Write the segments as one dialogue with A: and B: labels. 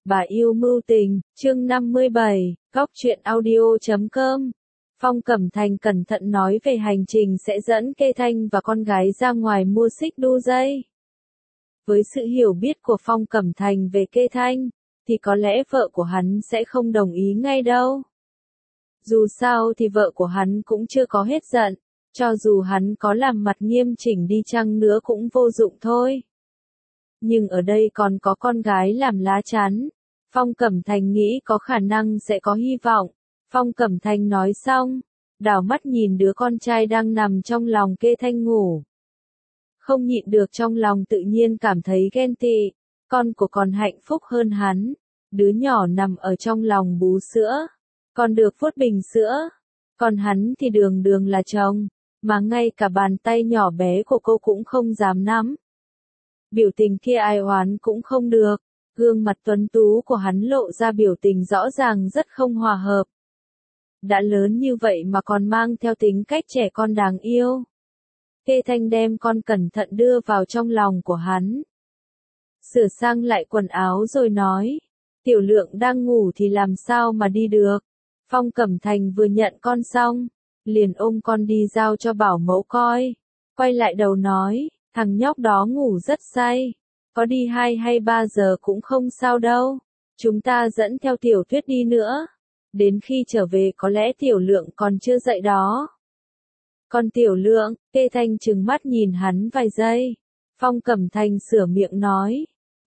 A: Bà yêu mưu tình, chương 57, góc truyện audio.com. Phong Cẩm Thành cẩn thận nói về hành trình sẽ dẫn Kê Thanh và con gái ra ngoài mua xích đu dây. Với sự hiểu biết của Phong Cẩm Thành về Kê Thanh, thì có lẽ vợ của hắn sẽ không đồng ý ngay đâu. Dù sao thì vợ của hắn cũng chưa có hết giận, cho dù hắn có làm mặt nghiêm chỉnh đi chăng nữa cũng vô dụng thôi. Nhưng ở đây còn có con gái làm lá chắn. Phong Cẩm Thành nghĩ có khả năng sẽ có hy vọng. Phong Cẩm Thành nói xong, đảo mắt nhìn đứa con trai đang nằm trong lòng Kê Thanh ngủ. Không nhịn được trong lòng tự nhiên cảm thấy ghen tị, con của còn hạnh phúc hơn hắn. Đứa nhỏ nằm ở trong lòng bú sữa, còn được vuốt bình sữa. Còn hắn thì đường đường là chồng, mà ngay cả bàn tay nhỏ bé của cô cũng không dám nắm. Biểu tình kia ai oán cũng không được. Gương mặt tuấn tú của hắn lộ ra biểu tình rõ ràng rất không hòa hợp. Đã lớn như vậy mà còn mang theo tính cách trẻ con đáng yêu. Kê Thanh đem con cẩn thận đưa vào trong lòng của hắn. Sửa sang lại quần áo rồi nói, Tiểu Lượng đang ngủ thì làm sao mà đi được. Phong Cẩm Thành vừa nhận con xong, liền ôm con đi giao cho bảo mẫu coi. Quay lại đầu nói, thằng nhóc đó ngủ rất say. Có đi 2 hay 3 giờ cũng không sao đâu. Chúng ta dẫn theo Tiểu Tuyết đi nữa. Đến khi trở về có lẽ Tiểu Lượng còn chưa dậy đó. Còn Tiểu Lượng, Kê Thanh trừng mắt nhìn hắn vài giây. Phong Cẩm Thành sửa miệng nói.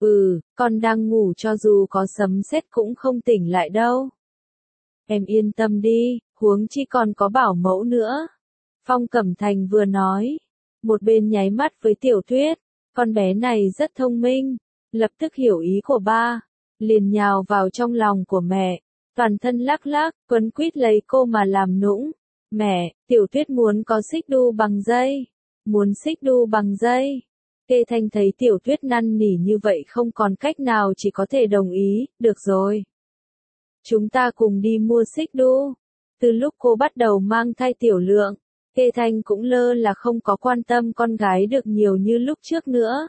A: Con đang ngủ cho dù có sấm sét cũng không tỉnh lại đâu. Em yên tâm đi, huống chi còn có bảo mẫu nữa. Phong Cẩm Thành vừa nói, một bên nháy mắt với Tiểu Tuyết. Con bé này rất thông minh, lập tức hiểu ý của ba, liền nhào vào trong lòng của mẹ, toàn thân lắc lắc, quấn quýt lấy cô mà làm nũng. Mẹ, Tiểu Tuyết muốn có xích đu bằng dây, muốn xích đu bằng dây. Kê Thanh thấy Tiểu Tuyết năn nỉ như vậy không còn cách nào chỉ có thể đồng ý, được rồi. Chúng ta cùng đi mua xích đu. Từ lúc cô bắt đầu mang thai Tiểu Lượng, Kê Thanh cũng lơ là không có quan tâm con gái được nhiều như lúc trước nữa.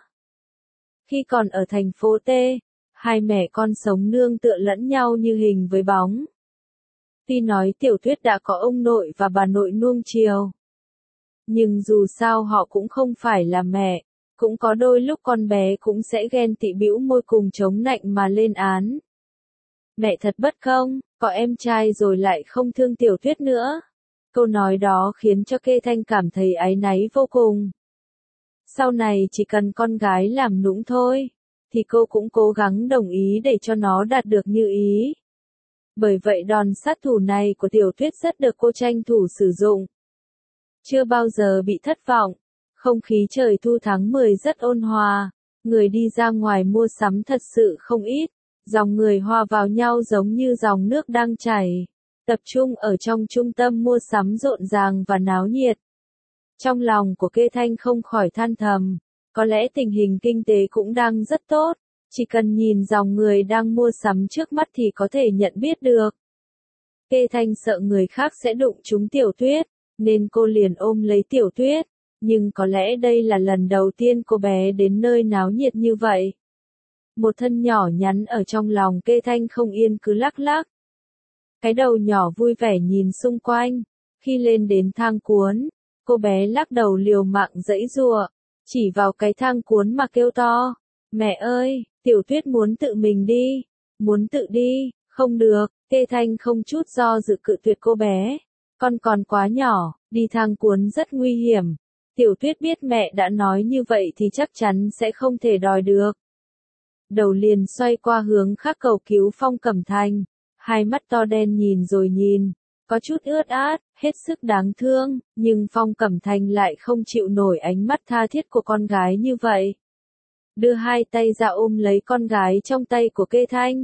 A: Khi còn ở thành phố T, hai mẹ con sống nương tựa lẫn nhau như hình với bóng. Tuy nói Tiểu Tuyết đã có ông nội và bà nội nuông chiều, nhưng dù sao họ cũng không phải là mẹ, cũng có đôi lúc con bé cũng sẽ ghen tị bĩu môi cùng chống nạnh mà lên án. Mẹ thật bất công, có em trai rồi lại không thương Tiểu Tuyết nữa. Câu nói đó khiến cho Kê Thanh cảm thấy áy náy vô cùng. Sau này chỉ cần con gái làm nũng thôi, thì cô cũng cố gắng đồng ý để cho nó đạt được như ý. Bởi vậy đòn sát thủ này của Tiểu Tuyết rất được cô tranh thủ sử dụng. Chưa bao giờ bị thất vọng, không khí trời thu tháng 10 rất ôn hòa, người đi ra ngoài mua sắm thật sự không ít, dòng người hòa vào nhau giống như dòng nước đang chảy. Tập trung ở trong trung tâm mua sắm rộn ràng và náo nhiệt. Trong lòng của Kê Thanh không khỏi than thầm, có lẽ tình hình kinh tế cũng đang rất tốt, chỉ cần nhìn dòng người đang mua sắm trước mắt thì có thể nhận biết được. Kê Thanh sợ người khác sẽ đụng trúng Tiểu Tuyết, nên cô liền ôm lấy Tiểu Tuyết, nhưng có lẽ đây là lần đầu tiên cô bé đến nơi náo nhiệt như vậy. Một thân nhỏ nhắn ở trong lòng Kê Thanh không yên cứ lắc lắc. Cái đầu nhỏ vui vẻ nhìn xung quanh. Khi lên đến thang cuốn, cô bé lắc đầu liều mạng giãy giụa, chỉ vào cái thang cuốn mà kêu to. Mẹ ơi, Tiểu Tuyết muốn tự mình đi. Muốn tự đi, không được. Kê Thanh không chút do dự cự tuyệt cô bé. Con còn quá nhỏ, đi thang cuốn rất nguy hiểm. Tiểu Tuyết biết mẹ đã nói như vậy thì chắc chắn sẽ không thể đòi được. Đầu liền xoay qua hướng khác cầu cứu Phong Cẩm Thành. Hai mắt to đen nhìn rồi nhìn, có chút ướt át, hết sức đáng thương, nhưng Phong Cẩm Thành lại không chịu nổi ánh mắt tha thiết của con gái như vậy. Đưa hai tay ra ôm lấy con gái trong tay của Kê Thanh.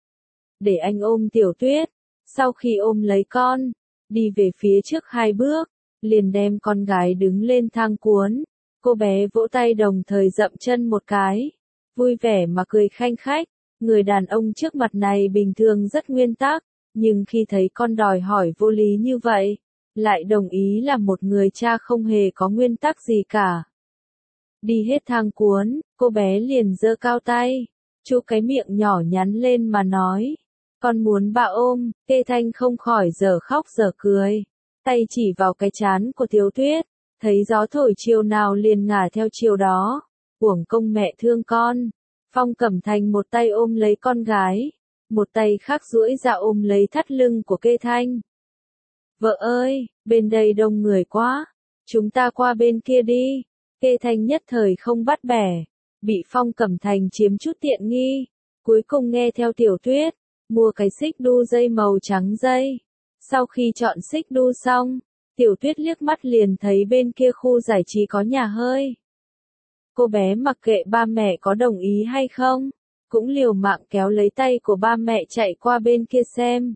A: Để anh ôm Tiểu Tuyết, sau khi ôm lấy con, đi về phía trước 2 bước, liền đem con gái đứng lên thang cuốn. Cô bé vỗ tay đồng thời dậm chân một cái, vui vẻ mà cười khanh khách. Người đàn ông trước mặt này bình thường rất nguyên tắc, nhưng khi thấy con đòi hỏi vô lý như vậy, lại đồng ý là một người cha không hề có nguyên tắc gì cả. Đi hết thang cuốn, cô bé liền giơ cao tay, Chu cái miệng nhỏ nhắn lên mà nói. Con muốn bà ôm, Kê Thanh không khỏi giờ khóc giờ cười. Tay chỉ vào cái trán của Tiểu Tuyết, thấy gió thổi chiều nào liền ngả theo chiều đó. Uổng công mẹ thương con. Phong Cẩm Thành một tay ôm lấy con gái, một tay khác duỗi ra ôm lấy thắt lưng của Kê Thanh. Vợ ơi, bên đây đông người quá, chúng ta qua bên kia đi. Kê Thanh nhất thời không bắt bẻ, bị Phong Cẩm Thành chiếm chút tiện nghi, cuối cùng nghe theo Tiểu Tuyết, mua cái xích đu dây màu trắng dây. Sau khi chọn xích đu xong, Tiểu Tuyết liếc mắt liền thấy bên kia khu giải trí có nhà hơi. Cô bé mặc kệ ba mẹ có đồng ý hay không, cũng liều mạng kéo lấy tay của ba mẹ chạy qua bên kia xem.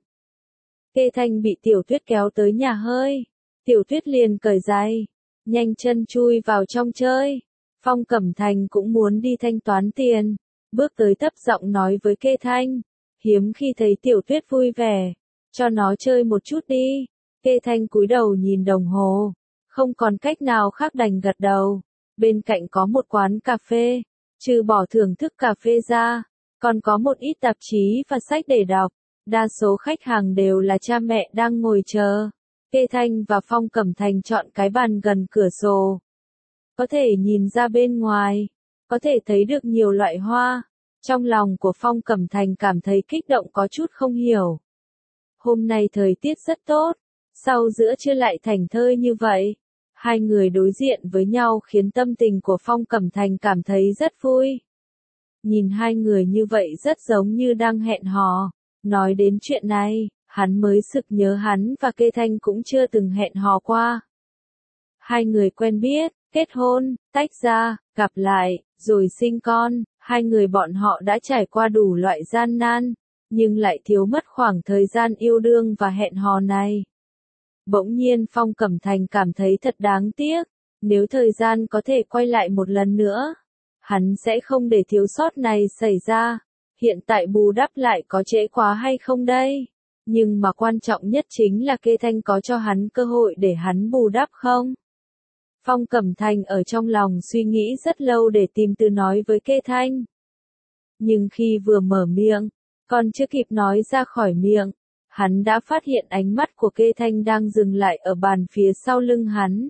A: Kê Thanh bị Tiểu Tuyết kéo tới nhà hơi, Tiểu Tuyết liền cởi giày, nhanh chân chui vào trong chơi. Phong Cẩm Thành cũng muốn đi thanh toán tiền, bước tới thấp giọng nói với Kê Thanh, hiếm khi thấy Tiểu Tuyết vui vẻ, cho nó chơi một chút đi. Kê Thanh cúi đầu nhìn đồng hồ, không còn cách nào khác đành gật đầu. Bên cạnh có một quán cà phê, trừ bỏ thưởng thức cà phê ra, còn có một ít tạp chí và sách để đọc. Đa số khách hàng đều là cha mẹ đang ngồi chờ. Kê Thanh và Phong Cẩm Thành chọn cái bàn gần cửa sổ. Có thể nhìn ra bên ngoài, có thể thấy được nhiều loại hoa. Trong lòng của Phong Cẩm Thành cảm thấy kích động có chút không hiểu. Hôm nay thời tiết rất tốt, sao giữa trưa lại thảnh thơi như vậy? Hai người đối diện với nhau khiến tâm tình của Phong Cẩm Thành cảm thấy rất vui. Nhìn hai người như vậy rất giống như đang hẹn hò. Nói đến chuyện này, hắn mới sực nhớ hắn và Kê Thanh cũng chưa từng hẹn hò qua. Hai người quen biết, kết hôn, tách ra, gặp lại, rồi sinh con, hai người bọn họ đã trải qua đủ loại gian nan, nhưng lại thiếu mất khoảng thời gian yêu đương và hẹn hò này. Bỗng nhiên Phong Cẩm Thành cảm thấy thật đáng tiếc, nếu thời gian có thể quay lại một lần nữa, hắn sẽ không để thiếu sót này xảy ra. Hiện tại bù đắp lại có trễ quá hay không đây? Nhưng mà quan trọng nhất chính là Kê Thanh có cho hắn cơ hội để hắn bù đắp không? Phong Cẩm Thành ở trong lòng suy nghĩ rất lâu để tìm từ nói với Kê Thanh. Nhưng khi vừa mở miệng, còn chưa kịp nói ra khỏi miệng, hắn đã phát hiện ánh mắt của Kê Thanh đang dừng lại ở bàn phía sau lưng hắn.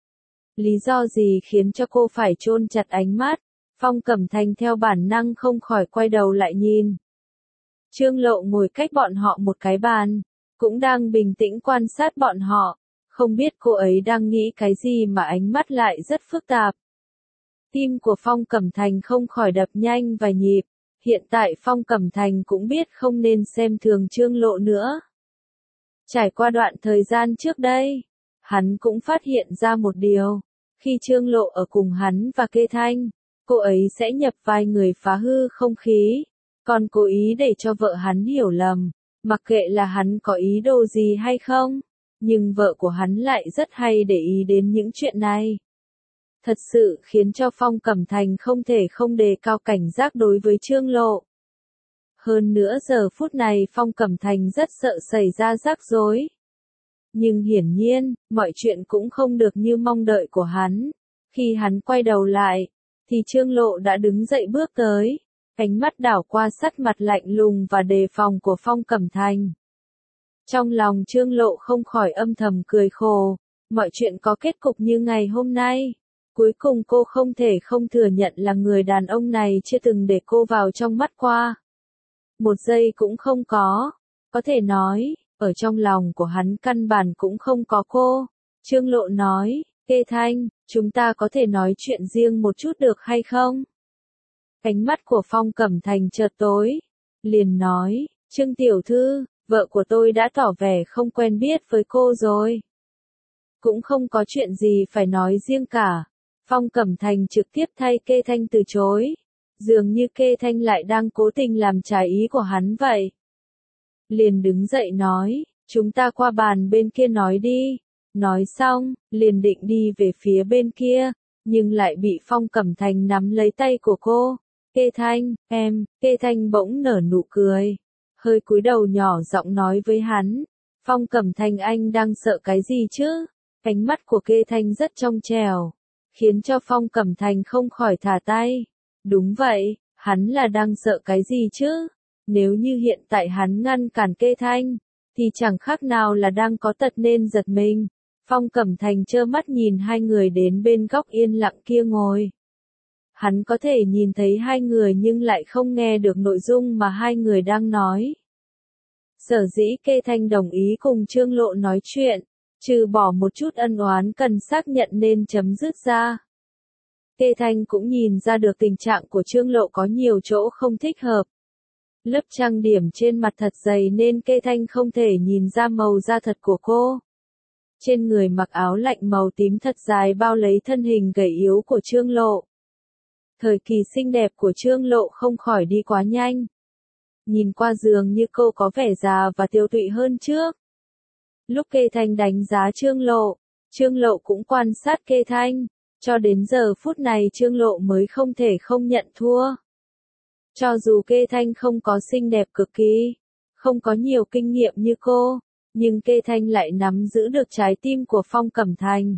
A: Lý do gì khiến cho cô phải chôn chặt ánh mắt? Phong Cẩm Thành theo bản năng không khỏi quay đầu lại nhìn. Trương Lộ ngồi cách bọn họ một cái bàn, cũng đang bình tĩnh quan sát bọn họ, không biết cô ấy đang nghĩ cái gì mà ánh mắt lại rất phức tạp. Tim của Phong Cẩm Thành không khỏi đập nhanh vài nhịp, hiện tại Phong Cẩm Thành cũng biết không nên xem thường Trương Lộ nữa. Trải qua đoạn thời gian trước đây, hắn cũng phát hiện ra một điều, khi Trương Lộ ở cùng hắn và Kê Thanh, cô ấy sẽ nhập vai người phá hư không khí, còn cố ý để cho vợ hắn hiểu lầm, mặc kệ là hắn có ý đồ gì hay không, nhưng vợ của hắn lại rất hay để ý đến những chuyện này. Thật sự khiến cho Phong Cẩm Thành không thể không đề cao cảnh giác đối với Trương Lộ. Hơn nữa giờ phút này Phong Cẩm Thành rất sợ xảy ra rắc rối. Nhưng hiển nhiên, mọi chuyện cũng không được như mong đợi của hắn. Khi hắn quay đầu lại, thì Trương Lộ đã đứng dậy bước tới, ánh mắt đảo qua sắc mặt lạnh lùng và đề phòng của Phong Cẩm Thành. Trong lòng Trương Lộ không khỏi âm thầm cười khổ, mọi chuyện có kết cục như ngày hôm nay. Cuối cùng cô không thể không thừa nhận là người đàn ông này chưa từng để cô vào trong mắt qua. Một giây cũng không có thể nói, ở trong lòng của hắn căn bản cũng không có cô. Trương Lộ nói, Kê Thanh, chúng ta có thể nói chuyện riêng một chút được hay không? Ánh mắt của Phong Cẩm Thành chợt tối, liền nói, Trương tiểu thư, vợ của tôi đã tỏ vẻ không quen biết với cô rồi. Cũng không có chuyện gì phải nói riêng cả. Phong Cẩm Thành trực tiếp thay Kê Thanh từ chối. Dường như Kê Thanh lại đang cố tình làm trái ý của hắn vậy. Liền đứng dậy nói, chúng ta qua bàn bên kia nói đi. Nói xong, liền định đi về phía bên kia, nhưng lại bị Phong Cẩm Thành nắm lấy tay của cô. Kê Thanh, em, Kê Thanh bỗng nở nụ cười. Hơi cúi đầu nhỏ giọng nói với hắn. Phong Cẩm Thành anh đang sợ cái gì chứ? Ánh mắt của Kê Thanh rất trong trẻo, khiến cho Phong Cẩm Thành không khỏi thả tay. Đúng vậy, Hắn là đang sợ cái gì chứ? Nếu như hiện tại hắn ngăn cản Kê Thanh, thì chẳng khác nào là đang có tật nên giật mình. Phong Cẩm Thành trơ mắt nhìn hai người đến bên góc yên lặng kia ngồi. Hắn có thể nhìn thấy hai người nhưng lại không nghe được nội dung mà hai người đang nói. Sở dĩ Kê Thanh đồng ý cùng Trương Lộ nói chuyện, trừ bỏ một chút ân oán cần xác nhận nên chấm dứt ra. Kê Thanh cũng nhìn ra được tình trạng của Trương Lộ có nhiều chỗ không thích hợp. Lớp trang điểm trên mặt thật dày nên Kê Thanh không thể nhìn ra màu da thật của cô. Trên người mặc áo lạnh màu tím thật dài bao lấy thân hình gầy yếu của Trương Lộ. Thời kỳ xinh đẹp của Trương Lộ không khỏi đi quá nhanh. Nhìn qua dường như cô có vẻ già và tiêu tụy hơn trước. Lúc Kê Thanh đánh giá Trương Lộ cũng quan sát Kê Thanh. Cho đến giờ phút này Trương Lộ mới không thể không nhận thua. Cho dù Kê Thanh không có xinh đẹp cực kỳ, không có nhiều kinh nghiệm như cô, nhưng Kê Thanh lại nắm giữ được trái tim của Phong Cẩm Thành.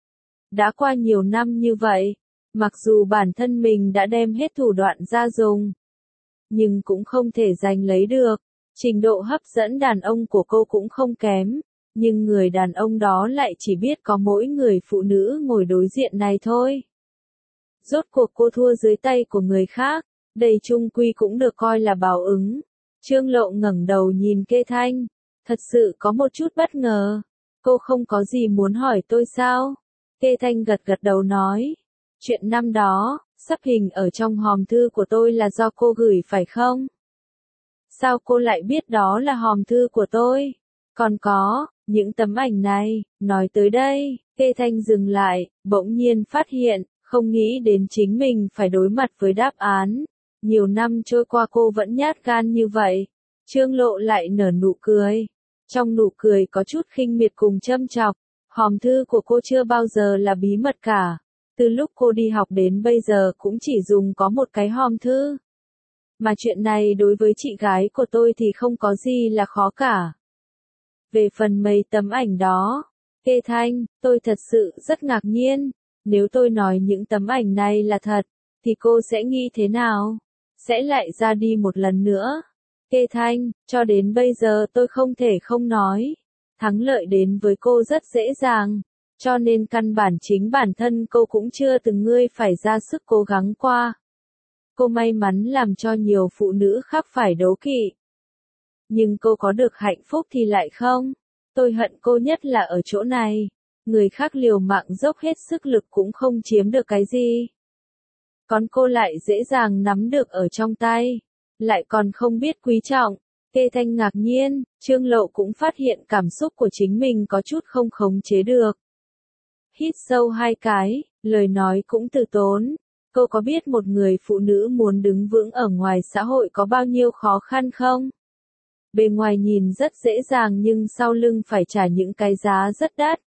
A: Đã qua nhiều năm như vậy, mặc dù bản thân mình đã đem hết thủ đoạn ra dùng, nhưng cũng không thể giành lấy được. Trình độ hấp dẫn đàn ông của cô cũng không kém, nhưng người đàn ông đó lại chỉ biết có mỗi người phụ nữ ngồi đối diện này thôi. Rốt cuộc cô thua dưới tay của người khác, đây chung quy cũng được coi là báo ứng. Trương Lộ ngẩng đầu nhìn Kê Thanh, thật sự có một chút bất ngờ. Cô không có gì muốn hỏi tôi sao? Kê Thanh gật gật đầu nói, chuyện năm đó, sắp hình ở trong hòm thư của tôi là do cô gửi phải không? Sao cô lại biết đó là hòm thư của tôi? Còn có, những tấm ảnh này, nói tới đây, Kê Thanh dừng lại, bỗng nhiên phát hiện, không nghĩ đến chính mình phải đối mặt với đáp án. Nhiều năm trôi qua cô vẫn nhát gan như vậy. Trương Lộ lại nở nụ cười. Trong nụ cười có chút khinh miệt cùng châm chọc. Hòm thư của cô chưa bao giờ là bí mật cả. Từ lúc cô đi học đến bây giờ cũng chỉ dùng có một cái hòm thư. Mà chuyện này đối với chị gái của tôi thì không có gì là khó cả. Về phần mấy tấm ảnh đó, Kê Thanh, tôi thật sự rất ngạc nhiên. Nếu tôi nói những tấm ảnh này là thật, thì cô sẽ nghĩ thế nào? Sẽ lại ra đi một lần nữa. Kê Thanh, cho đến bây giờ tôi không thể không nói. Thắng lợi đến với cô rất dễ dàng. Cho nên căn bản chính bản thân cô cũng chưa từng ngươi phải ra sức cố gắng qua. Cô may mắn làm cho nhiều phụ nữ khác phải đố kỵ. Nhưng cô có được hạnh phúc thì lại không. Tôi hận cô nhất là ở chỗ này. Người khác liều mạng dốc hết sức lực cũng không chiếm được cái gì. Còn cô lại dễ dàng nắm được ở trong tay. Lại còn không biết quý trọng. Kê Thanh ngạc nhiên, Trương Lộ cũng phát hiện cảm xúc của chính mình có chút không khống chế được. Hít sâu hai cái, lời nói cũng từ tốn. Cô có biết một người phụ nữ muốn đứng vững ở ngoài xã hội có bao nhiêu khó khăn không? Bề ngoài nhìn rất dễ dàng nhưng sau lưng phải trả những cái giá rất đắt.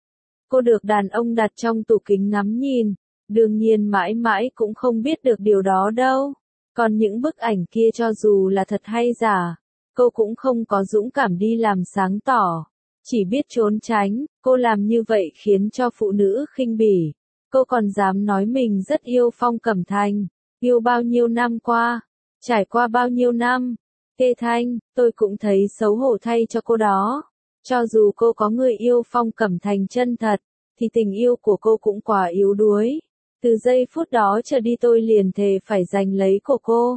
A: Cô được đàn ông đặt trong tủ kính ngắm nhìn, đương nhiên mãi mãi cũng không biết được điều đó đâu. Còn những bức ảnh kia cho dù là thật hay giả, cô cũng không có dũng cảm đi làm sáng tỏ. Chỉ biết trốn tránh, cô làm như vậy khiến cho phụ nữ khinh bỉ. Cô còn dám nói mình rất yêu Phong Cẩm Thành, yêu bao nhiêu năm qua, trải qua bao nhiêu năm. Kê Thanh, tôi cũng thấy xấu hổ thay cho cô đó. Cho dù cô có người yêu Phong Cẩm Thành chân thật, thì tình yêu của cô cũng quá yếu đuối. Từ giây phút đó trở đi tôi liền thề phải giành lấy của cô.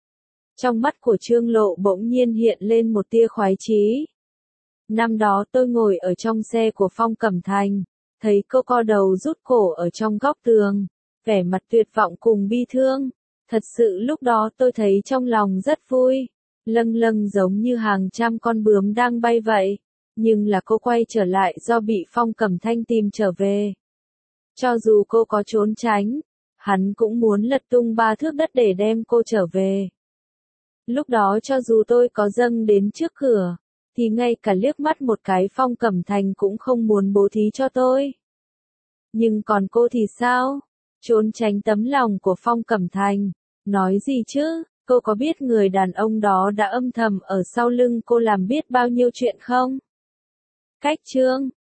A: Trong mắt của Trương Lộ bỗng nhiên hiện lên một tia khoái chí. Năm đó tôi ngồi ở trong xe của Phong Cẩm Thành, thấy cô co đầu rút cổ ở trong góc tường, vẻ mặt tuyệt vọng cùng bi thương. Thật sự lúc đó tôi thấy trong lòng rất vui, lâng lâng giống như hàng trăm con bướm đang bay vậy. Nhưng là cô quay trở lại do bị Phong Cẩm Thanh tìm trở về. Cho dù cô có trốn tránh, hắn cũng muốn lật tung 3 thước đất để đem cô trở về. Lúc đó cho dù tôi có dâng đến trước cửa, thì ngay cả liếc mắt một cái Phong Cẩm Thành cũng không muốn bố thí cho tôi. Nhưng còn cô thì sao? Trốn tránh tấm lòng của Phong Cẩm Thành. Nói gì chứ, cô có biết người đàn ông đó đã âm thầm ở sau lưng cô làm biết bao nhiêu chuyện không? Cách chương